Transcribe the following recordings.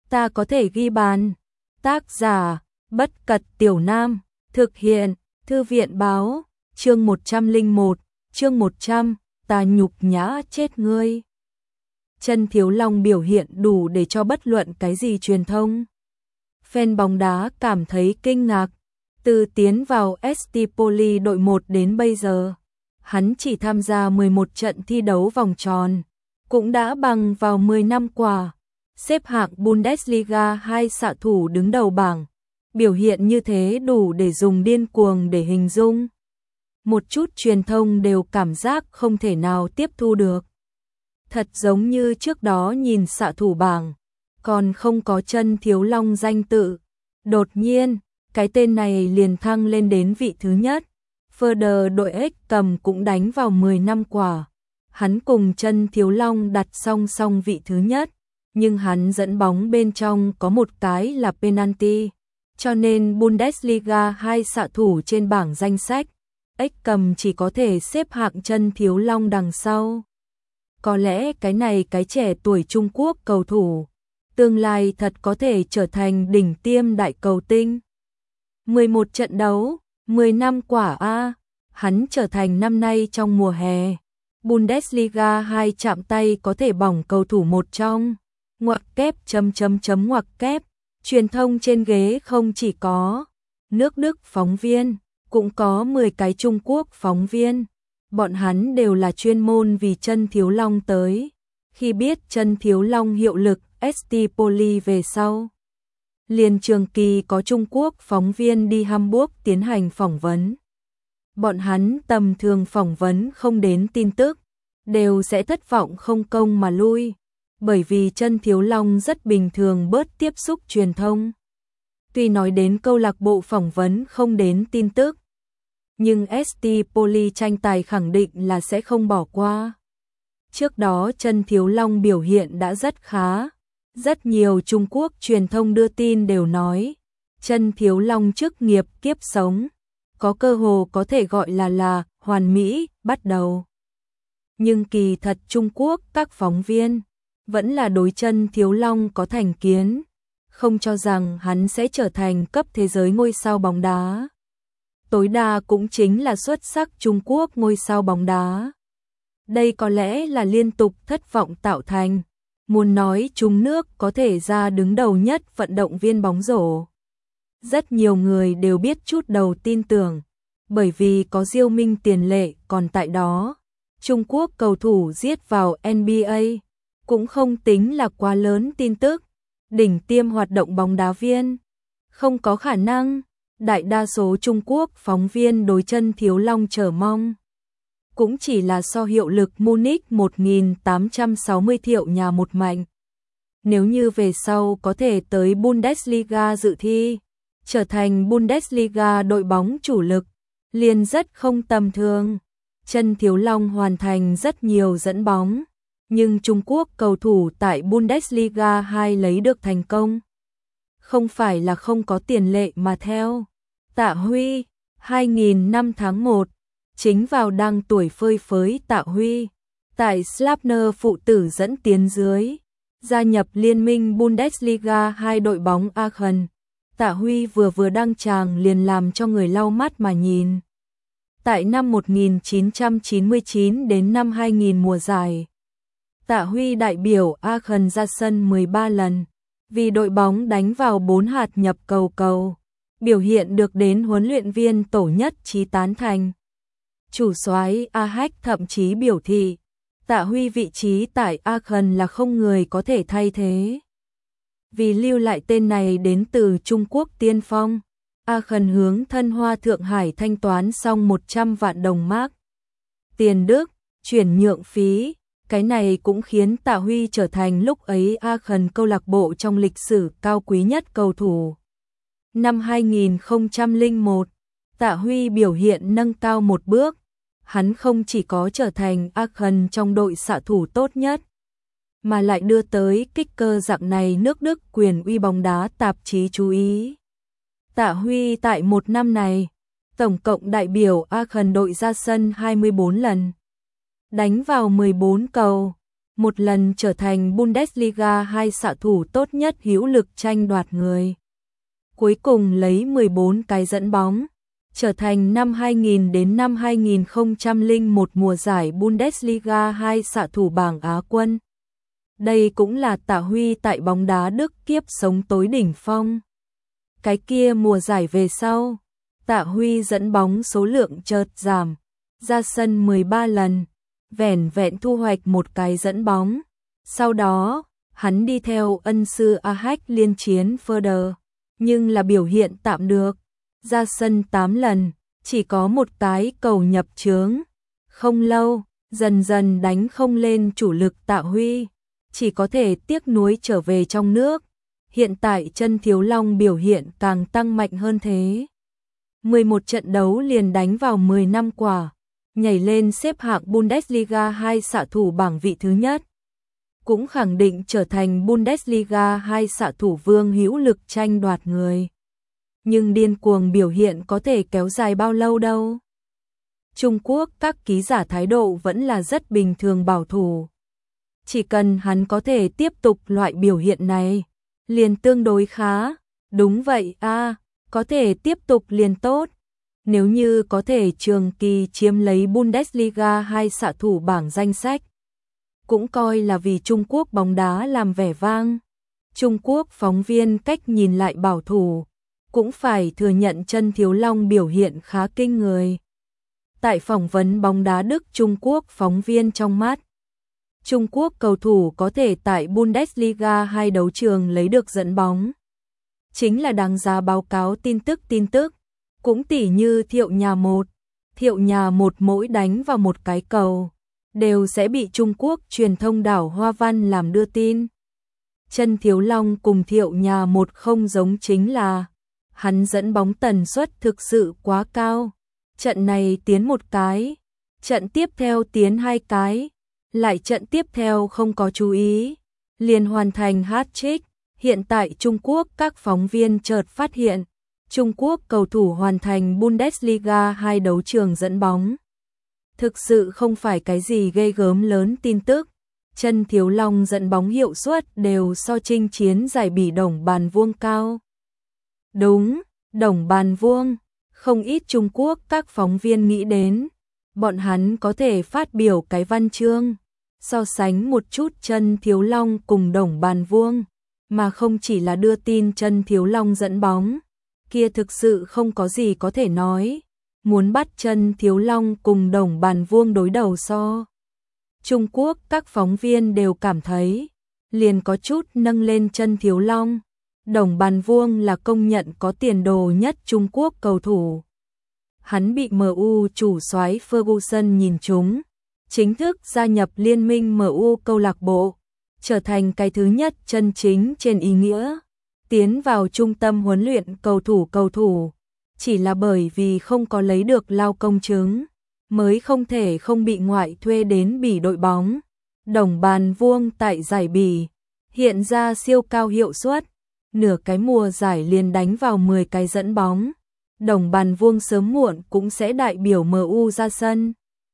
ta có thể ghi bàn. Tác giả, Bất Cật Tiểu Nam, thực hiện, Thư viện báo, chương 101, chương 100, ta nhục nhã chết ngươi. Chân Thiếu Long biểu hiện đủ để cho bất luận cái gì truyền thông. Fan bóng đá cảm thấy kinh ngạc, từ tiến vào ST Poli đội 1 đến bây giờ, hắn chỉ tham gia 11 trận thi đấu vòng tròn, cũng đã bằng vào 10 năm qua, xếp hạng Bundesliga 2 xạ thủ đứng đầu bảng, biểu hiện như thế đủ để dùng điên cuồng để hình dung. Một chút truyền thông đều cảm giác không thể nào tiếp thu được. Thật giống như trước đó nhìn xạ thủ bảng, còn không có Chân Thiếu Long danh tự. Đột nhiên, cái tên này liền thăng lên đến vị thứ nhất. Further đội X cầm cũng đánh vào 10 năm qua. Hắn cùng Chân Thiếu Long đặt song song vị thứ nhất, nhưng hắn dẫn bóng bên trong có một cái là penalty, cho nên Bundesliga 2 xạ thủ trên bảng danh sách, X cầm chỉ có thể xếp hạng Chân Thiếu Long đằng sau. Có lẽ cái này cái trẻ tuổi Trung Quốc cầu thủ, tương lai thật có thể trở thành đỉnh tiêm đại cầu tinh. 11 trận đấu, 10 năm quả a, hắn trở thành năm nay trong mùa hè. Bundesliga 2 chạm tay có thể bỏng cầu thủ một trong. Ngoặc kép ngoặc kép. Truyền thông trên ghế không chỉ có nước Đức phóng viên, cũng có 10 cái Trung Quốc phóng viên. Bọn hắn đều là chuyên môn vì Chân Thiếu Long tới. Khi biết Chân Thiếu Long hiệu lực ST Poli về sau, liền trường kỳ có Trung Quốc phóng viên đi Hamburg tiến hành phỏng vấn. Bọn hắn tầm thường phỏng vấn không đến tin tức, đều sẽ thất vọng không công mà lui, bởi vì Chân Thiếu Long rất bình thường bớt tiếp xúc truyền thông. Tuy nói đến câu lạc bộ phỏng vấn không đến tin tức, nhưng ST Poli tranh tài khẳng định là sẽ không bỏ qua. Trước đó Chân Thiếu Long biểu hiện đã rất khá. Rất nhiều Trung Quốc truyền thông đưa tin đều nói, Chân Thiếu Long chức nghiệp kiếp sống, có cơ hồ có thể gọi là hoàn mỹ, bắt đầu. Nhưng kỳ thật Trung Quốc các phóng viên vẫn là đối Chân Thiếu Long có thành kiến, không cho rằng hắn sẽ trở thành cấp thế giới ngôi sao bóng đá. Tối đa cũng chính là xuất sắc Trung Quốc ngôi sao bóng đá. Đây có lẽ là liên tục thất vọng tạo thành. Muốn nói Trung nước có thể ra đứng đầu nhất vận động viên bóng rổ. Rất nhiều người đều biết chút đầu tin tưởng, bởi vì có Diêu Minh tiền lệ còn tại đó. Trung Quốc cầu thủ giết vào NBA, cũng không tính là quá lớn tin tức. Đỉnh tiêm hoạt động bóng đá viên, không có khả năng. Đại đa số Trung Quốc phóng viên đối Chân Thiếu Long chờ mong cũng chỉ là so hiệu lực Munich 1860 thiệu nhà một mạnh. Nếu như về sau có thể tới Bundesliga dự thi, trở thành Bundesliga đội bóng chủ lực, liền rất không tầm thường. Chân Thiếu Long hoàn thành rất nhiều dẫn bóng, nhưng Trung Quốc cầu thủ tại Bundesliga 2 lấy được thành công. Không phải là không có tiền lệ mà theo. Tạ Huy, 2000 năm tháng 1, chính vào đang tuổi phơi phới Tạ Huy, tại Slapner phụ tử dẫn tiến dưới, gia nhập liên minh Bundesliga 2 đội bóng Aachen. Tạ Huy vừa đăng tràng liền làm cho người lau mắt mà nhìn. Tại năm 1999 đến năm 2000 mùa giải, Tạ Huy đại biểu Aachen ra sân 13 lần, vì đội bóng đánh vào 4 hạt nhập cầu, biểu hiện được đến huấn luyện viên tổ nhất trí tán thành. Chủ soái A-Hách thậm chí biểu thị, Tạ Huy vị trí tại Aachen là không người có thể thay thế. Vì lưu lại tên này đến từ Trung Quốc tiên phong, Aachen hướng Thân Hoa Thượng Hải thanh toán xong 100 vạn đồng mark. Tiền Đức, chuyển nhượng phí, cái này cũng khiến Tạ Huy trở thành lúc ấy Aachen câu lạc bộ trong lịch sử cao quý nhất cầu thủ. Năm 2001, Tạ Huy biểu hiện nâng cao một bước, hắn không chỉ có trở thành Aachen trong đội xạ thủ tốt nhất, mà lại đưa tới kicker dạng này nước Đức quyền uy bóng đá tạp chí chú ý. Tạ Huy tại một năm này, tổng cộng đại biểu Aachen đội ra sân 24 lần, đánh vào 14 cầu, một lần trở thành Bundesliga 2 xạ thủ tốt nhất hữu lực tranh đoạt người. Cuối cùng lấy 14 cái dẫn bóng, trở thành năm 2000 đến năm 2001 mùa giải Bundesliga 2 xạ thủ bảng Á quân. Đây cũng là Tạ Huy tại bóng đá Đức kiếp sống tối đỉnh phong. Cái kia mùa giải về sau, Tạ Huy dẫn bóng số lượng chợt giảm, ra sân 13 lần, vẻn vẹn thu hoạch một cái dẫn bóng. Sau đó, hắn đi theo ân sư Ajax liên chiến Further, nhưng là biểu hiện tạm được, ra sân 8 lần, chỉ có một cái cầu nhập chướng. Không lâu, dần dần đánh không lên chủ lực Tạ Huy, chỉ có thể tiếc nuối trở về trong nước. Hiện tại Chân Thiếu Long biểu hiện càng tăng mạnh hơn thế. 11 trận đấu liền đánh vào 10 năm quả, nhảy lên xếp hạng Bundesliga 2 xạ thủ bảng vị thứ nhất. Cũng khẳng định trở thành Bundesliga 2 xạ thủ vương hữu lực tranh đoạt người. Nhưng điên cuồng biểu hiện có thể kéo dài bao lâu đâu. Trung Quốc các ký giả thái độ vẫn là rất bình thường bảo thủ. Chỉ cần hắn có thể tiếp tục loại biểu hiện này, liền tương đối khá. Đúng vậy a, có thể tiếp tục liền tốt. Nếu như có thể trường kỳ chiếm lấy Bundesliga 2 xạ thủ bảng danh sách, cũng coi là vì Trung Quốc bóng đá làm vẻ vang. Trung Quốc phóng viên cách nhìn lại bảo thủ, cũng phải thừa nhận Chân Thiếu Long biểu hiện khá kinh người. Tại phỏng vấn bóng đá Đức Trung Quốc phóng viên trong mắt, Trung Quốc cầu thủ có thể tại Bundesliga 2 đấu trường lấy được dẫn bóng, chính là đáng giá báo cáo tin tức. Cũng tỉ như Thiệu Nhà một mỗi đánh vào một cái cầu, đều sẽ bị Trung Quốc truyền thông đảo Hoa Văn làm đưa tin. Chân Thiếu Long cùng Thiệu Nhà một không giống chính là, hắn dẫn bóng tần suất thực sự quá cao. Trận này tiến một cái, trận tiếp theo tiến 2 cái, lại trận tiếp theo không có chú ý, liền hoàn thành hat-trick. Hiện tại Trung Quốc các phóng viên chợt phát hiện, Trung Quốc cầu thủ hoàn thành Bundesliga 2 đấu trường dẫn bóng. Thực sự không phải cái gì ghê gớm lớn tin tức. Chân Thiếu Long dẫn bóng hiệu suất đều so chinh chiến giải Bỉ Đồng Bàn Vuông cao. Đúng, Đồng Bàn Vuông, không ít Trung Quốc các phóng viên nghĩ đến, bọn hắn có thể phát biểu cái văn chương, so sánh một chút Chân Thiếu Long cùng Đồng Bàn Vuông, mà không chỉ là đưa tin Chân Thiếu Long dẫn bóng, kia thực sự không có gì có thể nói. Muốn bắt Chân Thiếu Long cùng Đồng Bàn Vuông đối đầu so, Trung Quốc các phóng viên đều cảm thấy, liền có chút nâng lên Chân Thiếu Long. Đồng Bàn Vuông là công nhận có tiền đồ nhất Trung Quốc cầu thủ. Hắn bị MU chủ soái Ferguson nhìn trúng, chính thức gia nhập liên minh MU câu lạc bộ, trở thành cái thứ nhất chân chính trên ý nghĩa tiến vào trung tâm huấn luyện cầu thủ. Chỉ là bởi vì không có lấy được lao công chứng, mới không thể không bị ngoại thuê đến Bỉ đội bóng. Đồng Bàn Vuông tại giải Bỉ hiện ra siêu cao hiệu suất, nửa cái mùa giải liền đánh vào 10 cái dẫn bóng. Đồng Bàn Vuông sớm muộn cũng sẽ đại biểu MU ra sân.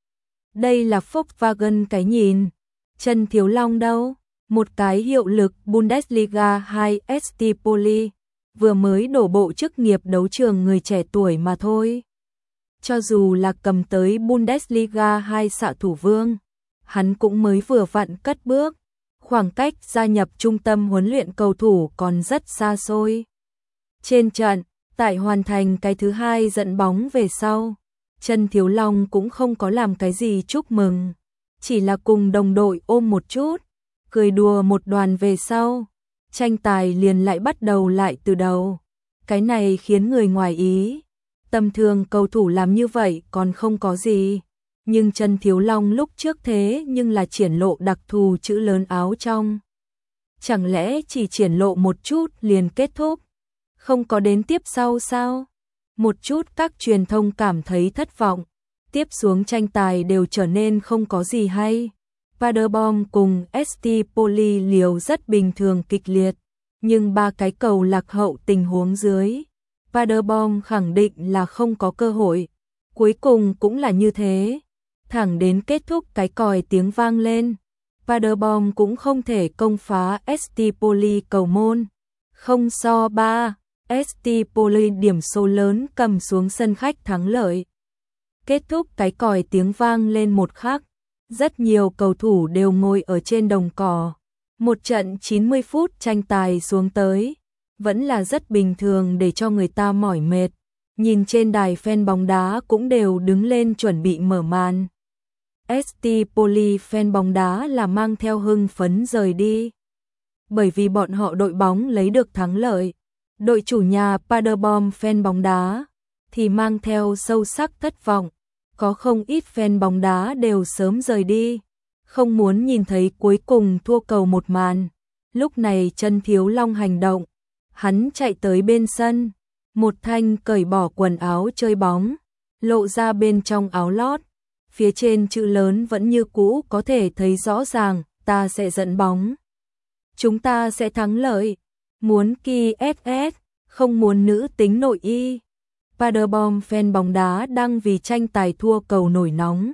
Đây là Volkswagen cái nhìn. Chân Thiếu Long đâu? Một cái hiệu lực Bundesliga 2 ST Poli, vừa mới đổ bộ chức nghiệp đấu trường người trẻ tuổi mà thôi. Cho dù là cầm tới Bundesliga 2 xạ thủ vương, hắn cũng mới vừa vặn cất bước, khoảng cách gia nhập trung tâm huấn luyện cầu thủ còn rất xa xôi. Trên trận, tại hoàn thành cái thứ hai dẫn bóng về sau, Chân Thiếu Long cũng không có làm cái gì chúc mừng, chỉ là cùng đồng đội ôm một chút, cười đùa một đoàn về sau, tranh tài liền lại bắt đầu lại từ đầu. Cái này khiến người ngoài ý. Tầm thường cầu thủ làm như vậy còn không có gì, nhưng Chân Thiếu Long lúc trước thế nhưng là triển lộ đặc thù chữ lớn áo trong. Chẳng lẽ chỉ triển lộ một chút liền kết thúc, không có đến tiếp sau sao? Một chút các truyền thông cảm thấy thất vọng, tiếp xuống tranh tài đều trở nên không có gì hay. Paderborn cùng ST Poli liều rất bình thường kịch liệt, nhưng 3 cái cầu lạc hậu tình huống dưới, Paderborn khẳng định là không có cơ hội. Cuối cùng cũng là như thế, thẳng đến kết thúc cái còi tiếng vang lên, Paderborn cũng không thể công phá ST Poli cầu môn. Không so 3, ST Poli điểm số lớn cầm xuống sân khách thắng lợi. Kết thúc cái còi tiếng vang lên một khắc. Rất nhiều cầu thủ đều ngồi ở trên đồng cỏ. Một trận 90 phút tranh tài xuống tới. Vẫn là rất bình thường để cho người ta mỏi mệt. Nhìn trên đài fan bóng đá cũng đều đứng lên chuẩn bị mở màn. ST Poli fan bóng đá là mang theo hưng phấn rời đi. Bởi vì bọn họ đội bóng lấy được thắng lợi. Đội chủ nhà Paderborn fan bóng đá thì mang theo sâu sắc thất vọng. Có không ít fan bóng đá đều sớm rời đi. Không muốn nhìn thấy cuối cùng thua cầu một màn. Lúc này Chân Thiếu Long hành động. Hắn chạy tới bên sân. Một thanh cởi bỏ quần áo chơi bóng. Lộ ra bên trong áo lót. Phía trên chữ lớn vẫn như cũ có thể thấy rõ ràng. Ta sẽ dẫn bóng. Chúng ta sẽ thắng lợi. Muốn kỳ SS. Không muốn nữ tính nội y. Paderborn fan bóng đá đang vì tranh tài thua cầu nổi nóng.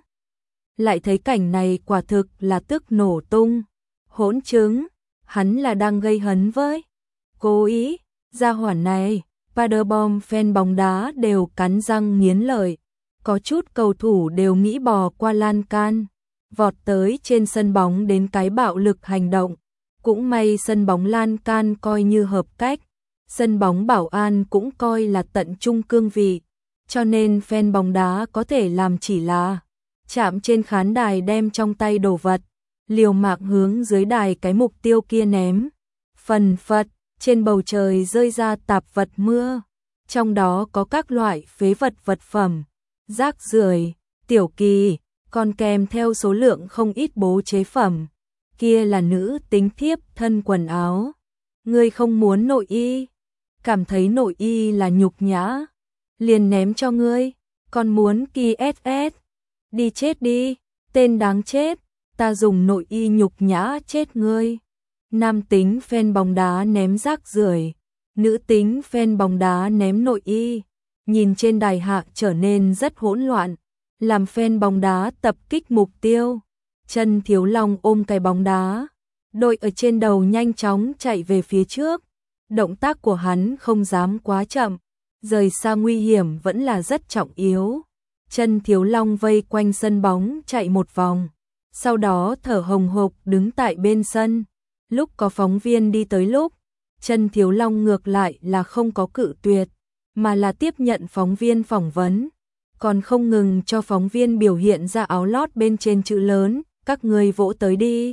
Lại thấy cảnh này quả thực là tức nổ tung. Hỗn chứng. Hắn là đang gây hấn với. Cố ý. Gia hỏa này. Paderborn fan bóng đá đều cắn răng nghiến lợi. Có chút cầu thủ đều nghĩ bò qua lan can. Vọt tới trên sân bóng đến cái bạo lực hành động. Cũng may sân bóng lan can coi như hợp cách. Sân bóng bảo an cũng coi là tận trung cương vị. Cho nên fan bóng đá có thể làm chỉ là chạm trên khán đài đem trong tay đồ vật. Liều mạng hướng dưới đài cái mục tiêu kia ném. Phần phật. Trên bầu trời rơi ra tạp vật mưa, trong đó có các loại phế vật vật phẩm, rác rưởi, tiểu kỳ, còn kèm theo số lượng không ít bố chế phẩm. Kia là nữ tính thiếp thân quần áo. Ngươi không muốn nội y, cảm thấy nội y là nhục nhã, liền ném cho ngươi, còn muốn kỳ SS. Đi chết đi, tên đáng chết, ta dùng nội y nhục nhã chết ngươi. Nam tính fan bóng đá ném rác rưởi, nữ tính fan bóng đá ném nội y, nhìn trên đài hạ trở nên rất hỗn loạn, làm fan bóng đá tập kích mục tiêu. Chân Thiếu Long ôm cái bóng đá, đội ở trên đầu nhanh chóng chạy về phía trước, động tác của hắn không dám quá chậm, rời xa nguy hiểm vẫn là rất trọng yếu. Chân Thiếu Long vây quanh sân bóng chạy một vòng, sau đó thở hồng hộc đứng tại bên sân. Lúc có phóng viên đi tới lúc, Chân Thiếu Long ngược lại là không có cự tuyệt, mà là tiếp nhận phóng viên phỏng vấn, còn không ngừng cho phóng viên biểu hiện ra áo lót bên trên chữ lớn, các người vỗ tới đi.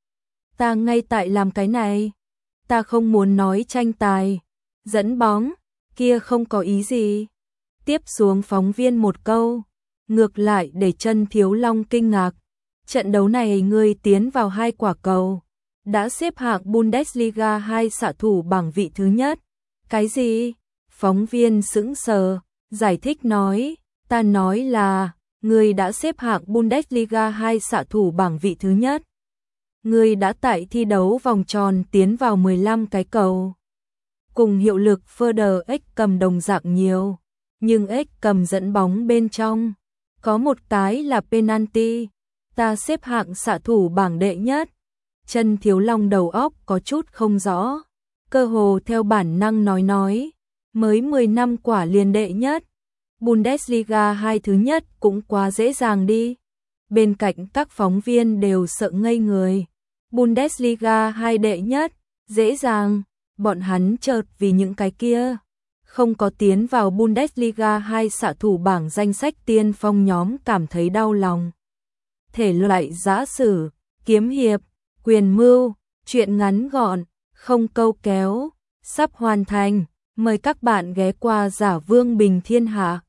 Ta ngay tại làm cái này, ta không muốn nói tranh tài, dẫn bóng, kia không có ý gì. Tiếp xuống phóng viên một câu, ngược lại để Chân Thiếu Long kinh ngạc, trận đấu này ngươi tiến vào 2 quả cầu. Đã xếp hạng Bundesliga 2 xạ thủ bảng vị thứ nhất. Cái gì? Phóng viên sững sờ, giải thích nói, ta nói là, ngươi đã xếp hạng Bundesliga 2 xạ thủ bảng vị thứ nhất. Ngươi đã tại thi đấu vòng tròn tiến vào 15 cái cầu. Cùng hiệu lực Further X cầm đồng dạng nhiều, nhưng X cầm dẫn bóng bên trong. Có một cái là penalty, ta xếp hạng xạ thủ bảng đệ nhất. Chân Thiếu Long đầu óc có chút không rõ, cơ hồ theo bản năng nói, mới 10 năm quả liền đệ nhất, Bundesliga 2 thứ nhất cũng quá dễ dàng đi. Bên cạnh các phóng viên đều sợ ngây người, Bundesliga 2 đệ nhất, dễ dàng, bọn hắn chợt vì những cái kia, không có tiến vào Bundesliga 2 xạ thủ bảng danh sách tiên phong nhóm cảm thấy đau lòng. Thể loại giã sử, kiếm hiệp, quyền mưu, truyện ngắn gọn, không câu kéo, sắp hoàn thành, mời các bạn ghé qua Giả Vương Bình Thiên Hạ.